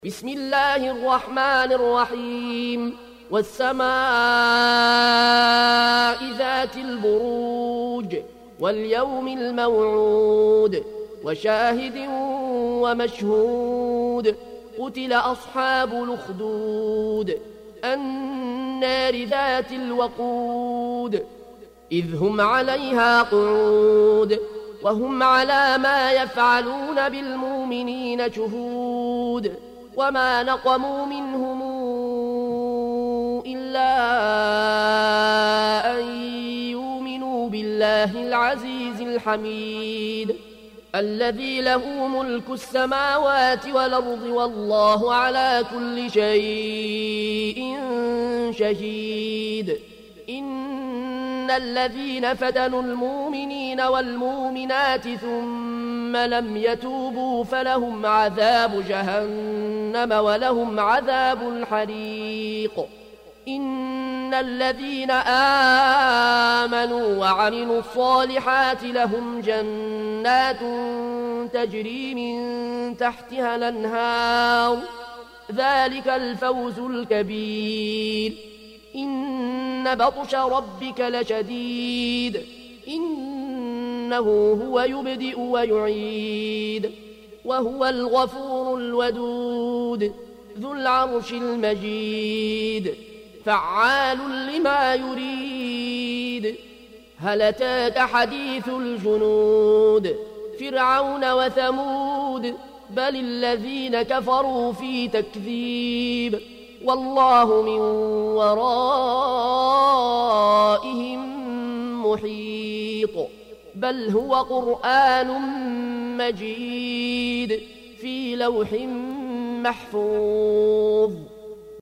بسم الله الرحمن الرحيم والسماء ذات البروج واليوم الموعود وشاهد ومشهود قتل أصحاب الأخدود النار ذات الوقود إذ هم عليها قعود وهم على ما يفعلون بالمؤمنين شهود وما نقموا منهم إلا أن يؤمنوا بالله العزيز الحميد الذي له ملك السماوات والأرض والله على كل شيء شهيد إن الذين فتنوا المؤمنين والمؤمنات ثم لم يتوبوا فلهم عذاب جهنم ولهم عذاب الحريق إن الذين آمنوا وعملوا الصالحات لهم جنات تجري من تحتها الأنهار ذلك الفوز الكبير إن بطش ربك لشديد إنه هو يبدئ ويعيد وهو الغفور الودود ذو العرش المجيد فعال لما يريد هل أتاك حديث الجنود فرعون وثمود بل الذين كفروا في تكذيب والله من ورائهم محيط بل هو قرآن مجيد في لوح محفوظ